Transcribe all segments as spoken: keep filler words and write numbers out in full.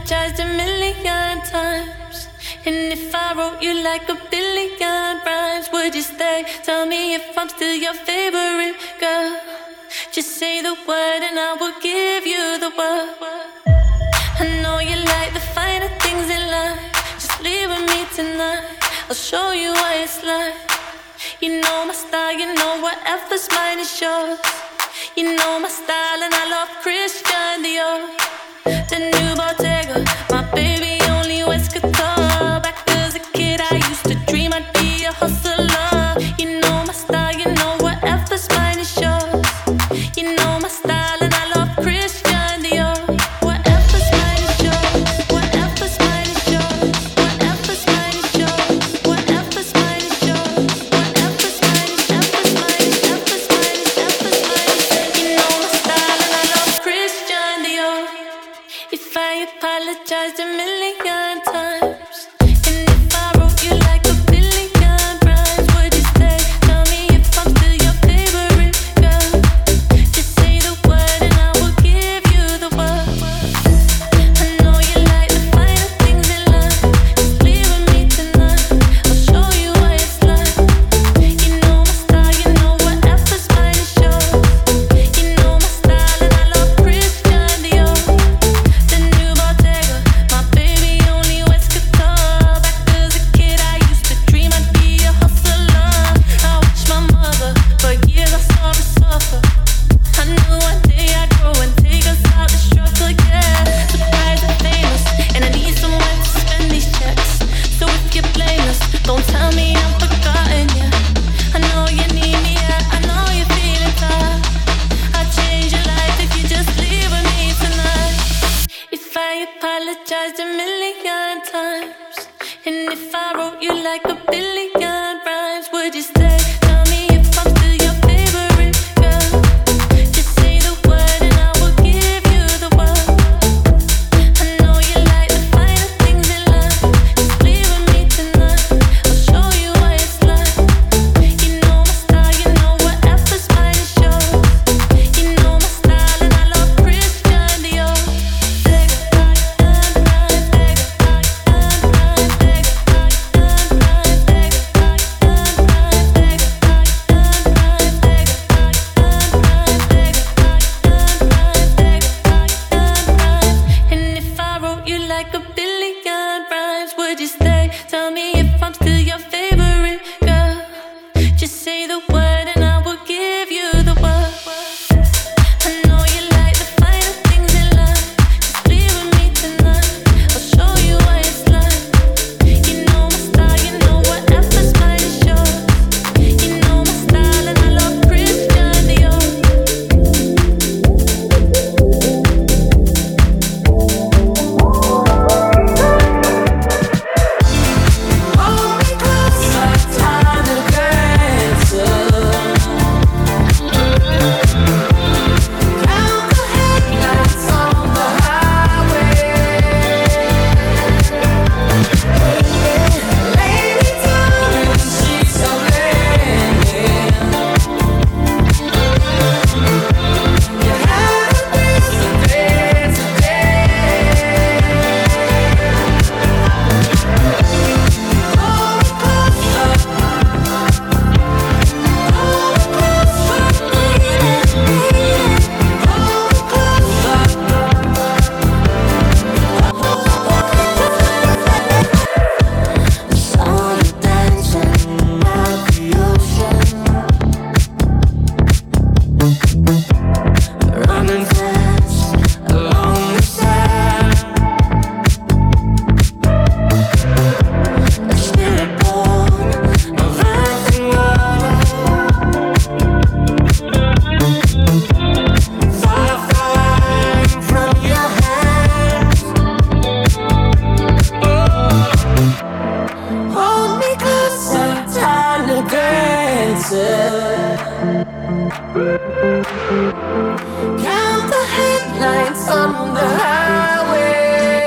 apologized a million times. And if I wrote you like a billion rhymes, would you stay? Tell me if I'm still your favorite girl. Just say the word and I will give you the world. I know you like the finer things in life. Just leave with me tonight. I'll show you what it's like. You know my style, you know whatever's mine is yours. You know my style and I love Christian Dior. The new Bottega, my baby only wears guitar. Back as a kid I used to dream I'd be a hustler. You know my style, you know whatever's mine is yours. You know my style and I love Christian Dior. Whatever's mine is yours. Whatever's mine is yours. Whatever's mine is yours. Whatever's mine is yours. Whatever's mine is, ever's mine is, ever's mine is, ever's mine is. You know my style and I love Christian Dior. If I apologized a million times, and if I wrote you like a billion rhymes, would you stay? Tell me if I'm still your favorite girl. Just say the word and I will give you the world. I know you like the finer things in life. Just leave with me tonight. I'll show you what it's like. You know my style, you know whatever's mine is yours. You know my style and I love Christian Dior. The new Bottega, my baby only wears guitar. Back as a kid I used to dream I'd be a hustler. I watched my mother, for years I saw her suffer. I knew one day I'd grow and take us out the struggle, yeah. Surprised and famous, and I need someone to spend these checks. So if you're blameless, don't tell me I'm forgotten, yeah. I know you need me, yeah, I know you're feeling tired. I'd change your life if you just leave with me tonight. If I apologized a million times, and if I wrote you like a billion rhymes, would you stay? Tell me if I'm still your favorite girl. Just say the word and I will give you the world. I know you like the finer things in life. Just leave with me tonight. I'll show you what it's like. You know my style, you know whatever's mine is yours. You know my style and I love Christian Dior. And if I wrote you like a billion rhymes, would you stay? Tell me if I'm still your favorite girl. Just say the word and I will give you the world. I know you like the finer things in life. Just leave with me tonight. I'll show you what it's like. You know my style, you know whatever's mine is yours. You know my style and I love Christian Dior. Hold me closer, time to dance. Count the headlights on the highway. Lay me down in the sheets of linen. You had a piece of day today. Hold me closer, hold me closer, baby, baby. Hold me closer. Saw you dancing at the ocean, running fast along the sand. A spirit born of earth and water, fire flying from your hands. Hold me closer, time to dance. Count the headlights on the highway.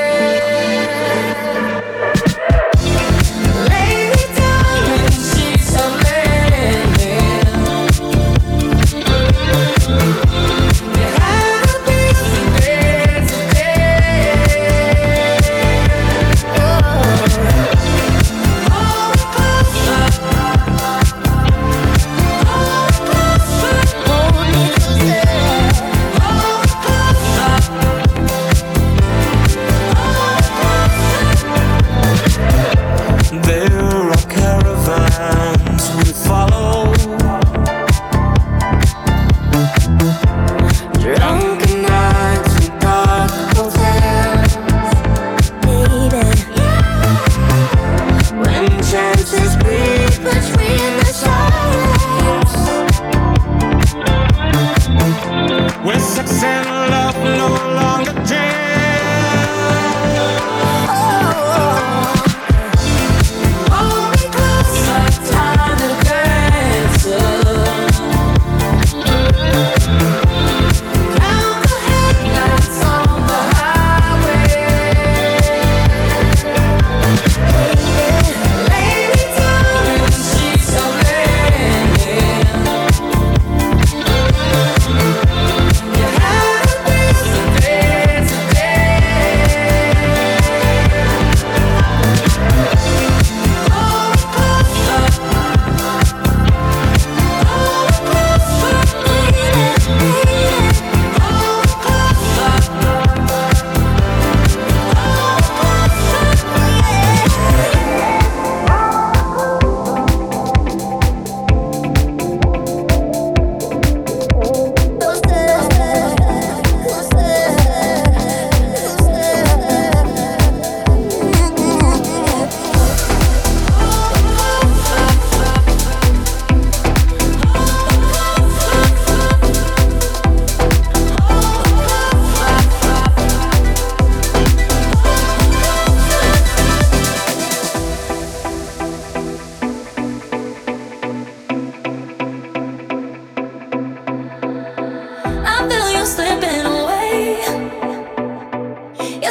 Lay me down in the sheets of linen. You had a piece of day today.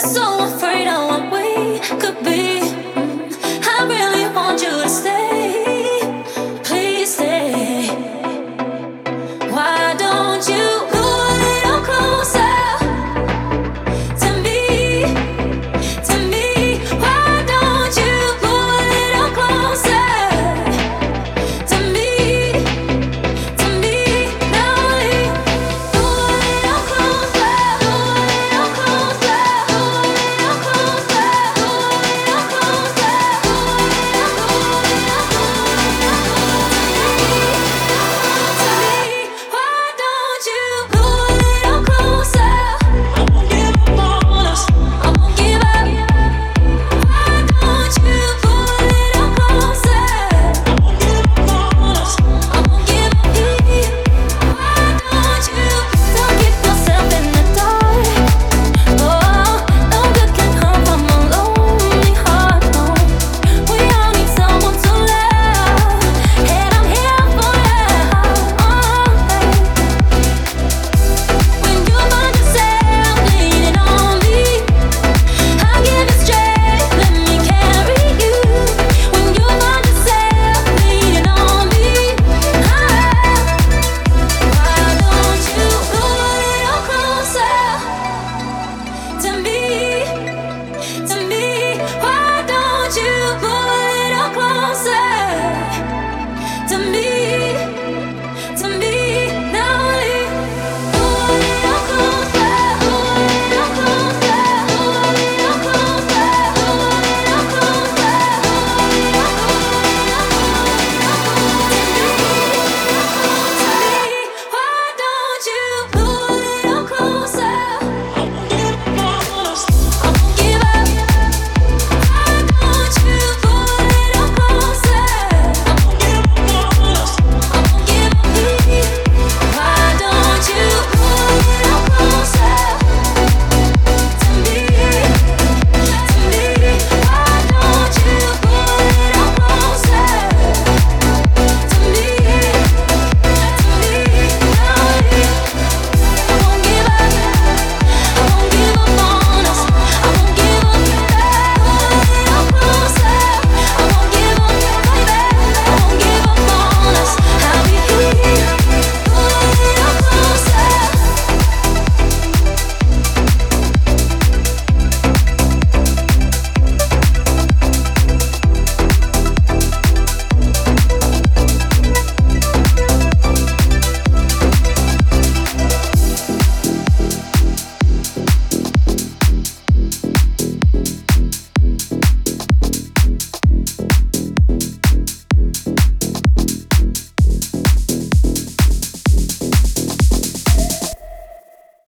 To me